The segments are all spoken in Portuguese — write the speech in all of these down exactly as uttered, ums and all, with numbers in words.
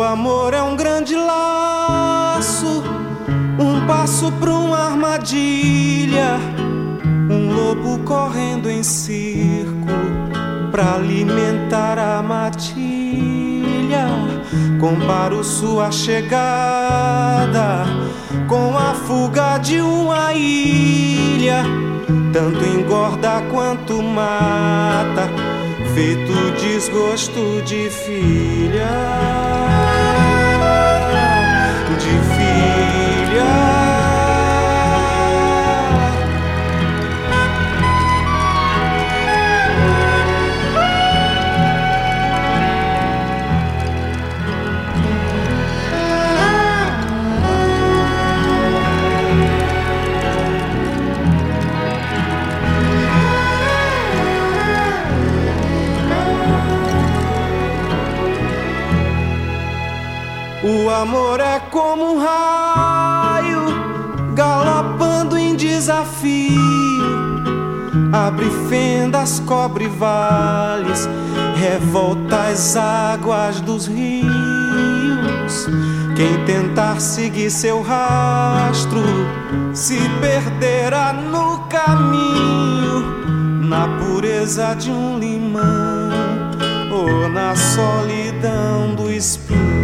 amor é um grande laço, um passo pra uma armadilha, um lobo correndo em círculo pra alimentar a matilha. Comparo sua chegada com a fuga de uma ilha, tanto engorda quanto mata, feito desgosto de filha, de filha. O amor é como um raio galopando em desafio, abre fendas, cobre vales, revolta as águas dos rios. Quem tentar seguir seu rastro se perderá no caminho, na pureza de um limão ou na solidão do espinho.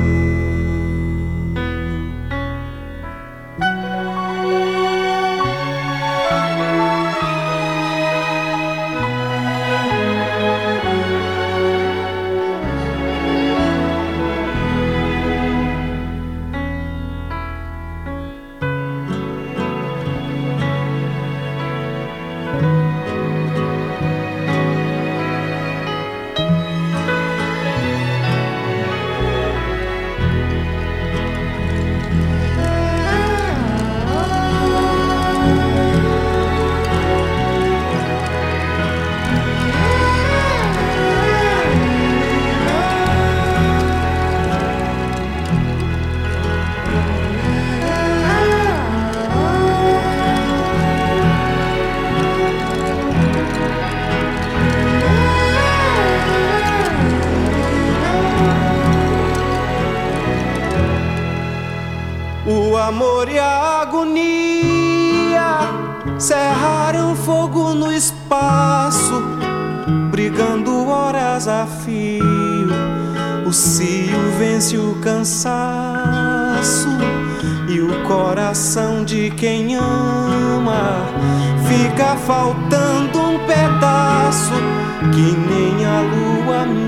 O amor e a agonia cerraram fogo no espaço, brigando horas a fio. O cio vence o cansaço e o coração de quem ama fica faltando um pedaço que nem a lua